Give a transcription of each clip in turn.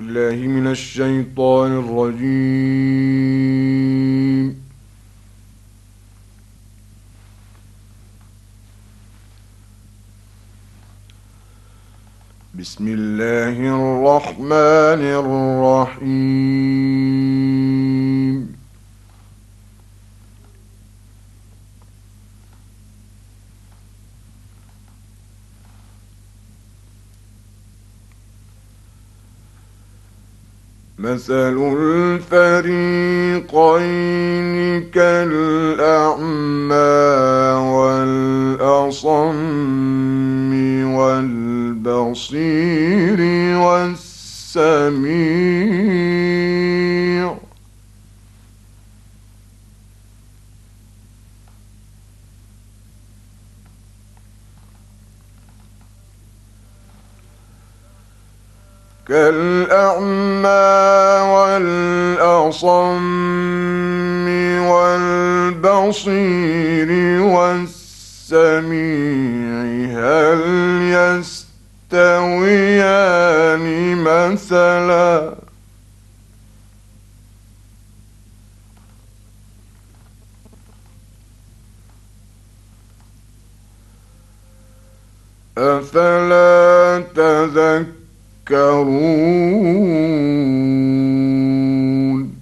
بالله من الشيطان الرجيم. بسم الله الرحمن الرحيم. مثل الفريقين كالأعمى والأصم والبصير والسميع. كالأعمى والأصم والبصير والسميع هل يستويان مثلا أفلا تذكرون.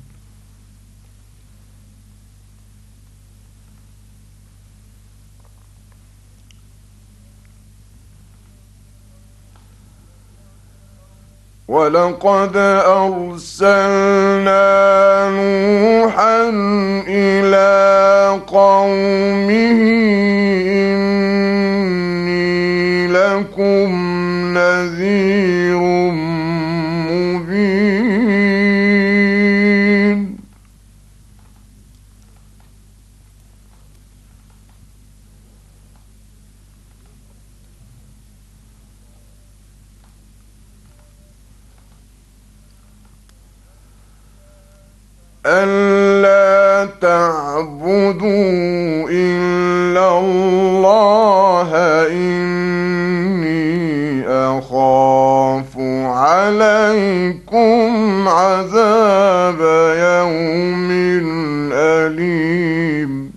ولقد أرسلنا نوحا إلى قومه إني لكم نذير مبين. ألا تعبدوا إلا الله إني أخاف عليكم عذاب يوم أليم.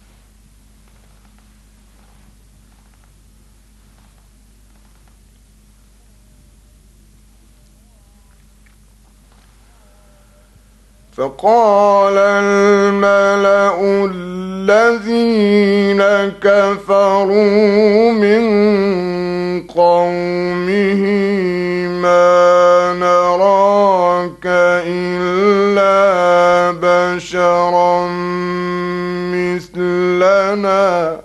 فقال الملأ الذين كفروا من قومه ما نراك إلا بشرا مثلنا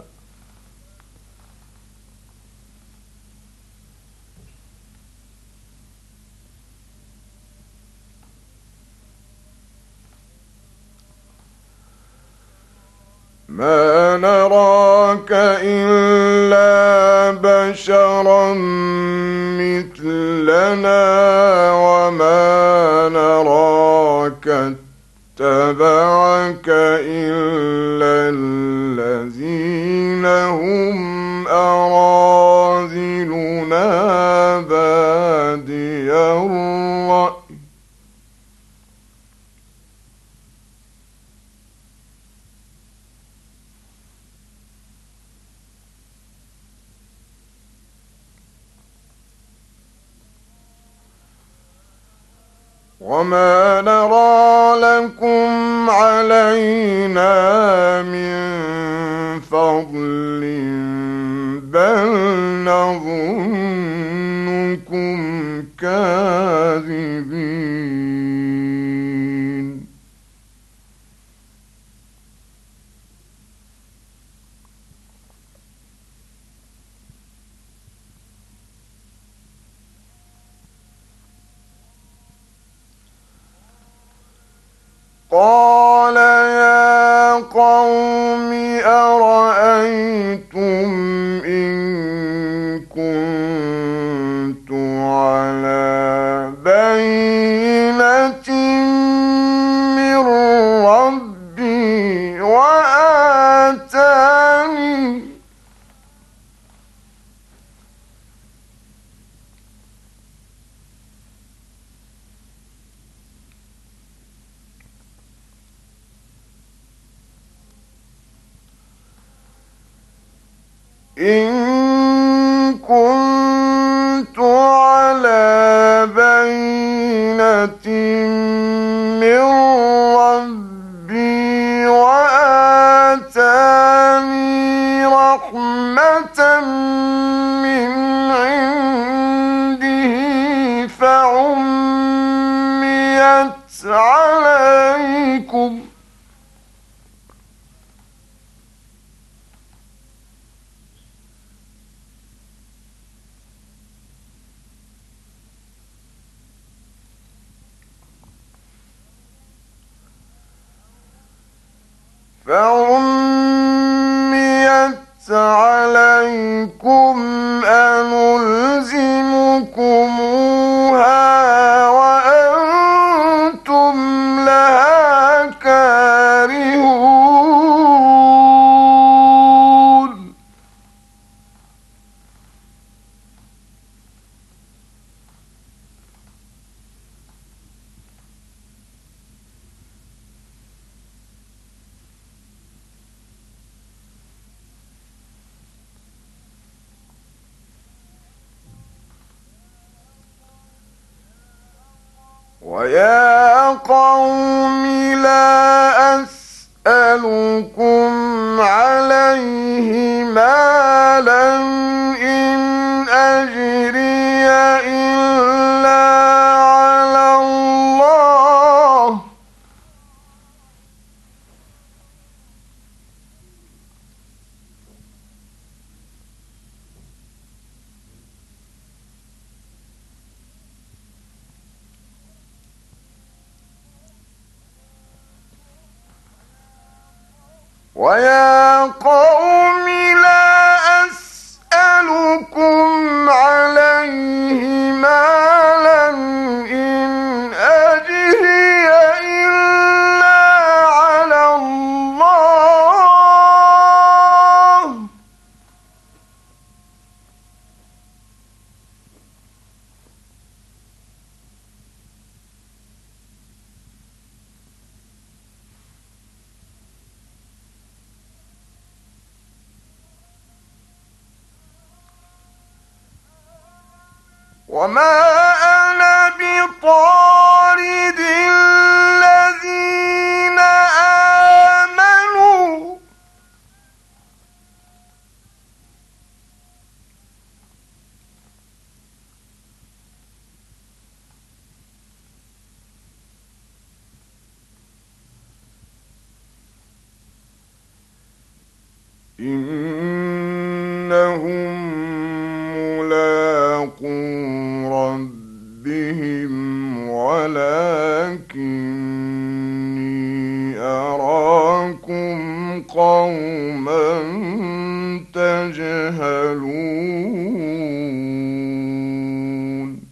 وما نراك اتبعك إلا الذين هم أراذلنا بادي الرأي وما نرى لكم علينا من فضل بل نظنكم كاذبين. قال يا قوم أرأيتم إن كنت على بينة من ربي إن كنت على بينة من ربي وآتاني رحمة من عنده فعميت عليكم فعميت عليكم أنلزمكموها وأنتم لها كارهون ويا قوم لا أسألكم عليه مالا إن أجري إلا على الله ويا قوم لا أسألكم عليه مالا إن أجري إلا على الله وما أنا بطارد الذين آمنوا إنهم ملاقو ربهم ولكني أراكم قوما تجهلون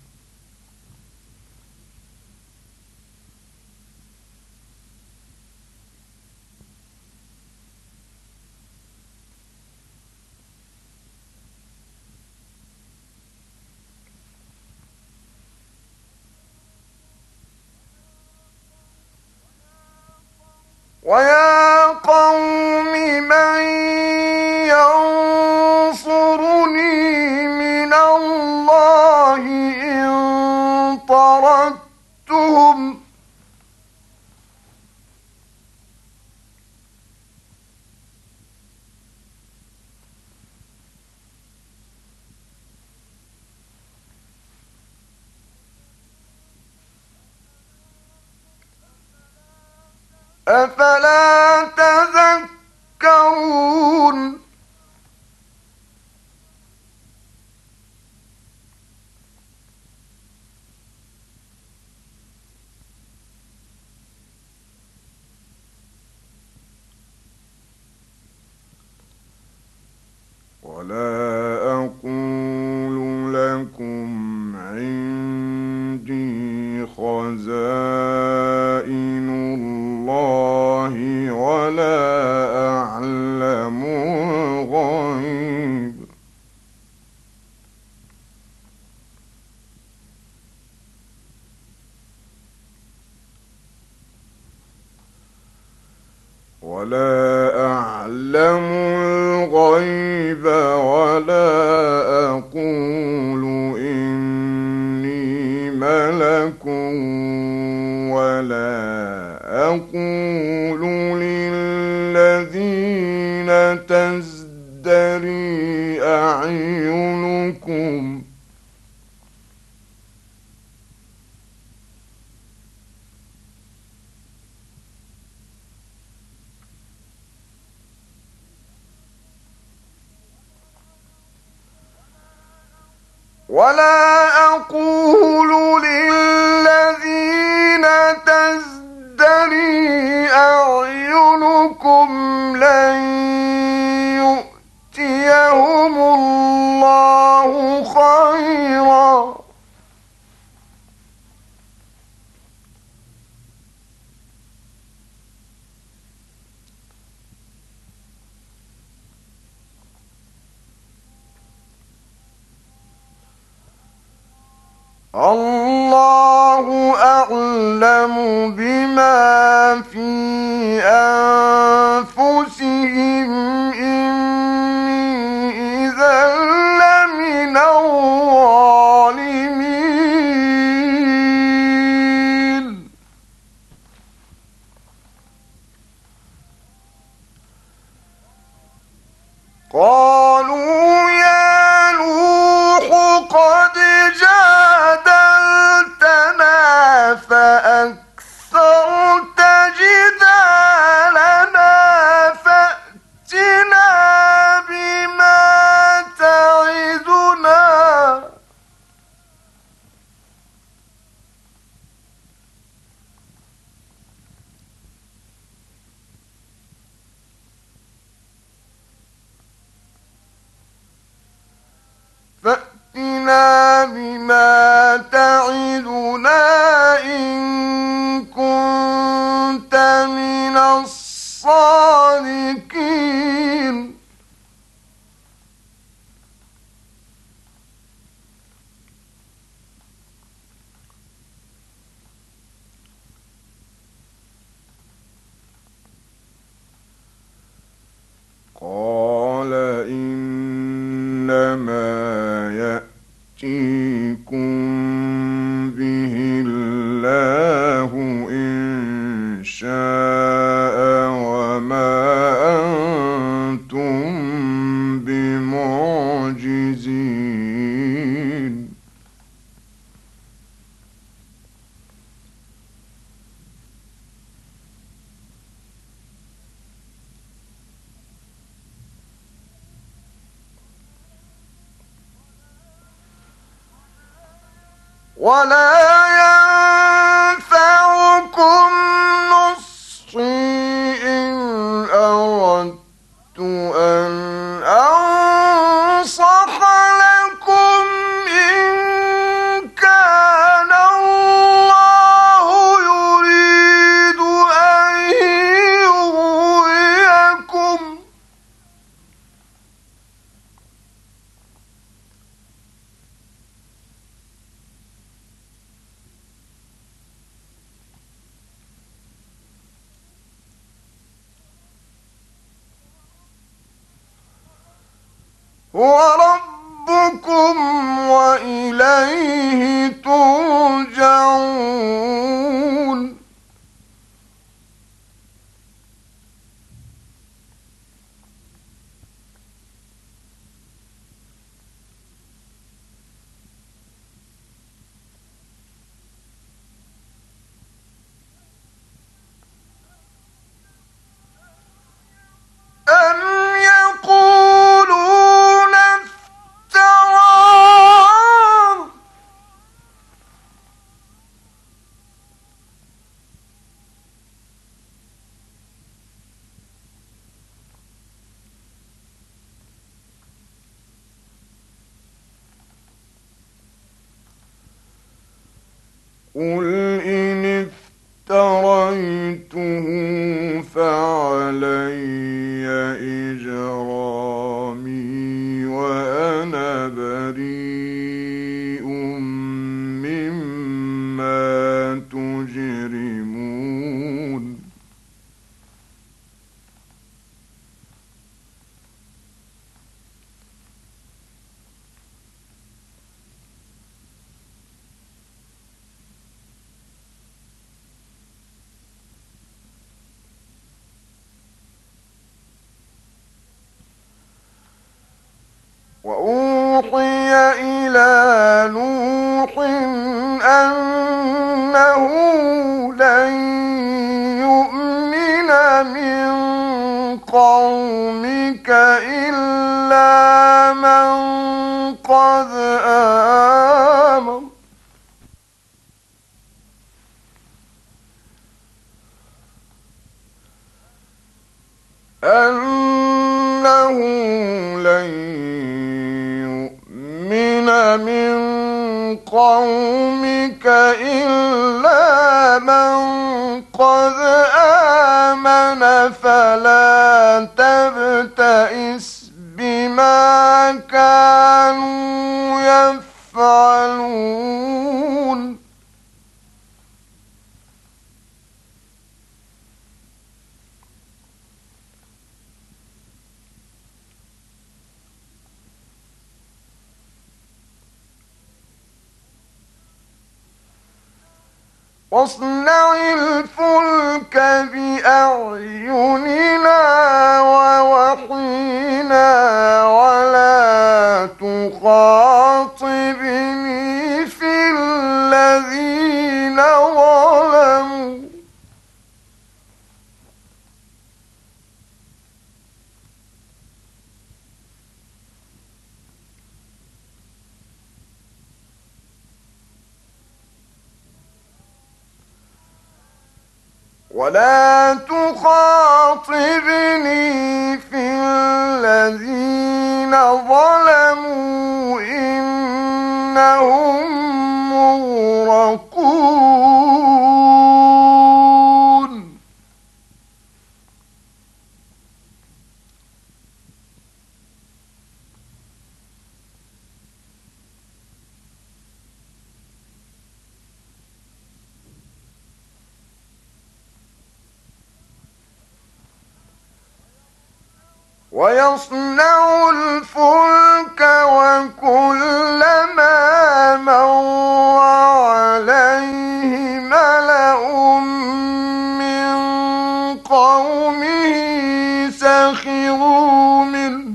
ويا قوم من ينصرني من الله إن طردتهم أفلا تذكرون ولا أقول لكم عندي خزائن الله ولا أعلم الغيب ولا أعلم الغيب ملك ولا أقول للذين تزدري أعينكم ولا أقول للذين تزدري أعينكم لن يؤتيهم الله خيرا الله أعلم بما في أنفسهم إني إذا لمن الظالمين قالوا يا نوح قد جادلتنا فأكثرت جدالنا فأتنا بما تعدنا إن كنت من الصادقين قال إنما يأتيكم به الله إن شاء وما أنتم بمعجزين ولا ينفعكم نصحي إن أردت أن أنصح لكم إن كان الله يريد أن يغويكم هو ربكم وإليه ترجعون أم يقولون افتراه قل إن افتريته فعلي إجرامي وأنا بريء مما تجرمون وأوحي إلى نوح أنه لن يؤمن من قومك إلا من قد آمن أنه لن يؤمن من قومك إلا من قد آمن فلا تبتئس بما كانوا يفعلون واصنع الفلك بأعيننا ووحينا ولا تخاطبني في الذين ظلموا ولا تخاطبني في الذين ظلموا إنهم مغرقون ويصنع الفلك وكلما مر عليه ملأ من قومه سخروا منه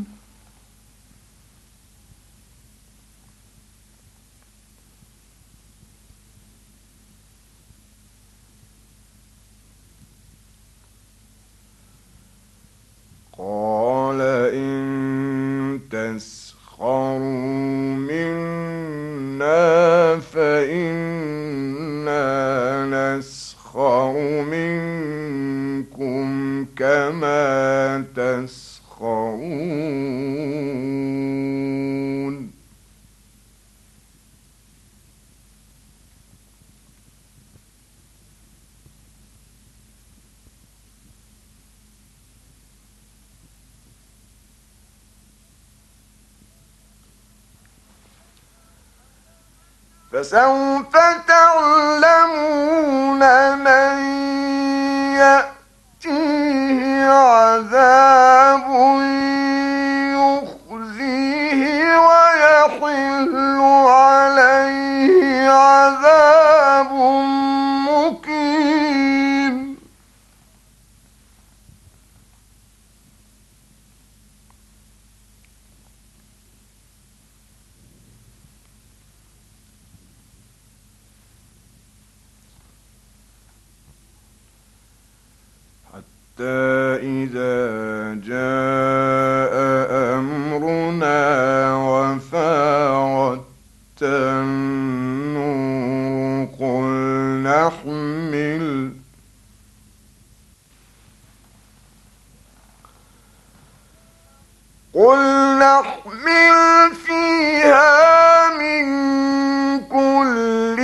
قال إن تسخروا منا فإنا نسخر منكم كما تسخرون فسوف تعلمون من يأتيه عذاب يخزيه ويحل عليه عذاب مقيم إذا جاء أمرنا وفارت النور قل نحمل فيها من كل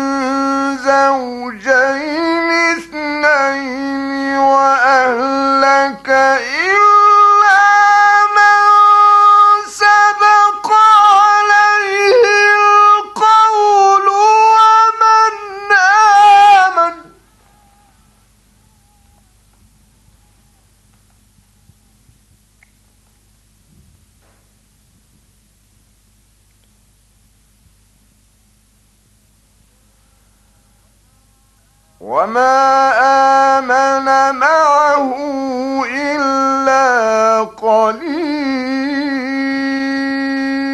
زوجين اثنين وأهلك إلا من سبق عليه القول ومن آمن وما آمن معه إلا قليل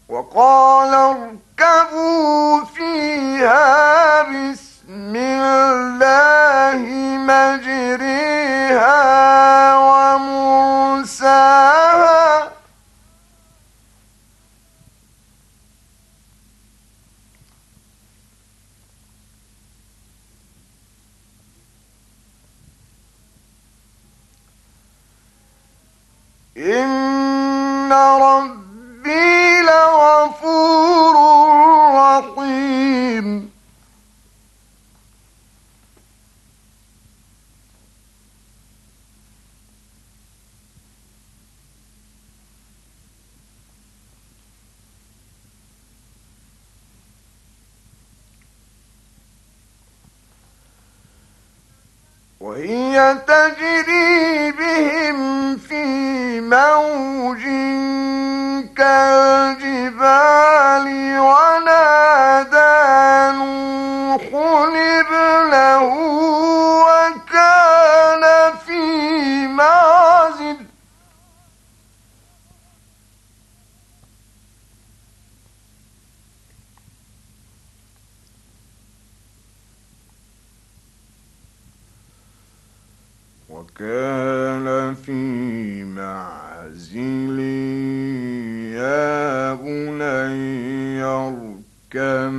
وقال اركبوا فيها بسم الله مجريها ومرساها إن ربي لغفور رحيم وهي تجري بهم في موج كالجبال ونادى نوح ابنه وكان في معزل يا بني اركب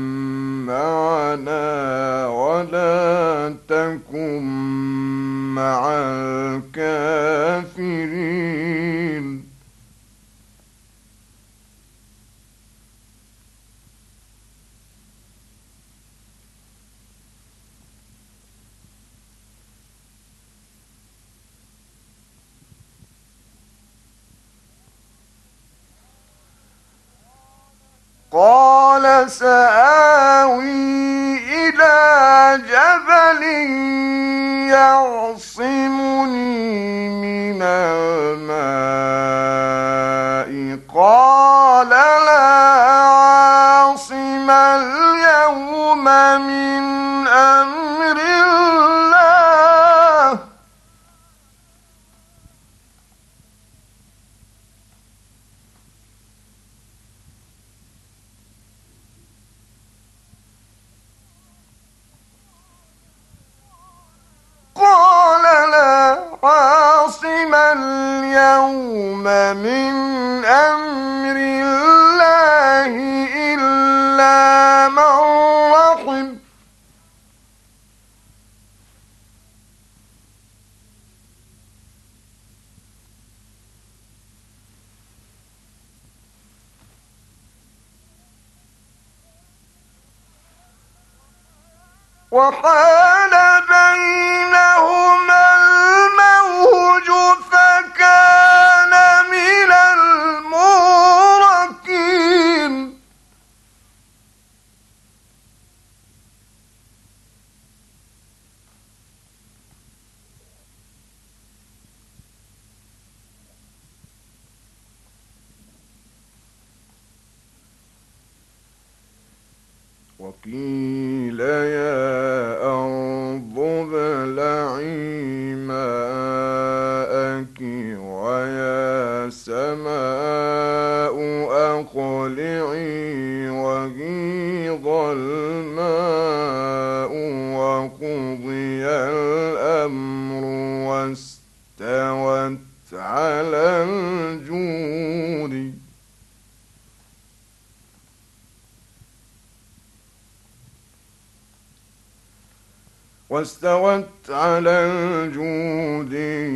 معنا ولا تكن مع الكافرين قال سآوي إلى جبل يعصمني من الماء قال لا عاصم اليوم من أمر الله قال لا عاصم اليوم من أمر الله إلا من رحم وحال بينهما الموج فكان من المغرقين وقيل يا أرض ابلعي ماءك ويا سماء أقلعي وغيض الماء وقضي الأمر واستوت على الجود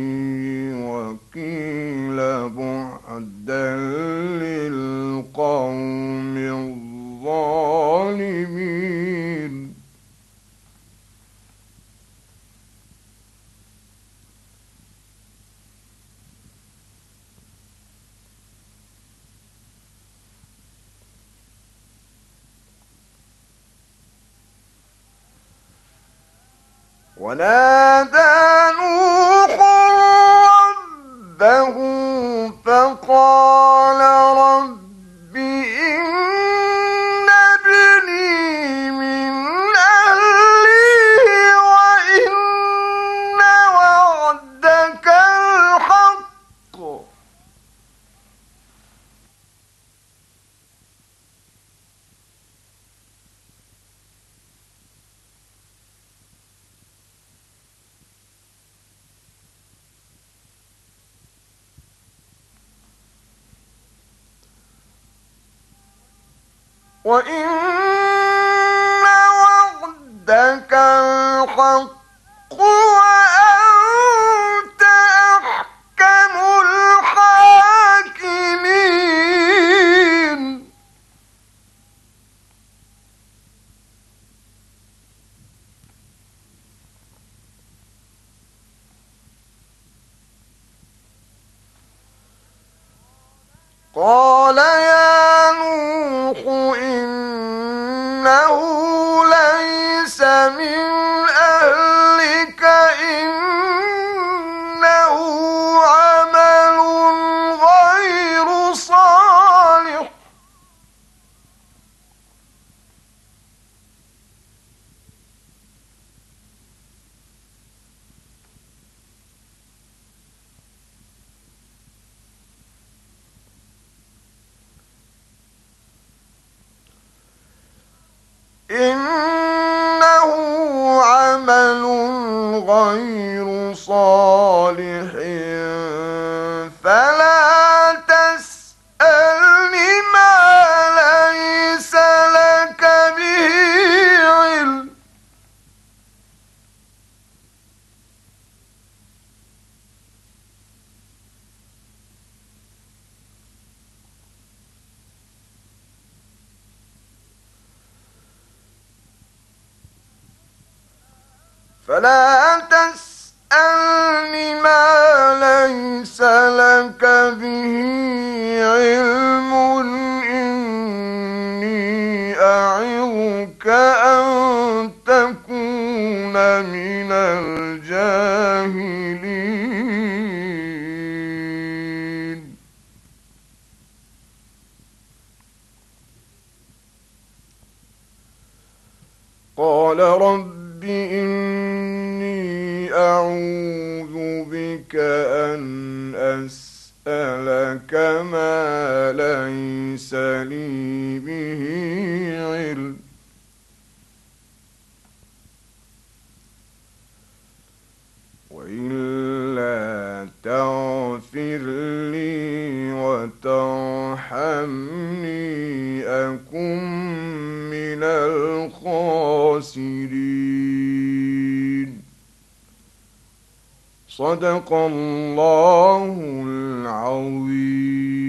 وقيل بعدا للقوم الظالمين ونادى نوح ربه فقال رب إن ابني من أهلي وإن وعدك الحق وإن وعدك الحق وأنت أحكم الحاكمين. قال يا نوح إنه ليس من أهلك إنه عمل غير صالح إنه عمل غير صالح فلا تسألني ما ليس لك به علم فلا تسألني ما ليس لك به علم إني أعظك أن تكون من الجاهلين. قال رب إني أعوذ بك أن أسألك ما ليس لي به علم وإلا تغفر لي وترحمني أكن من الخاسرين. صدق الله العظيم.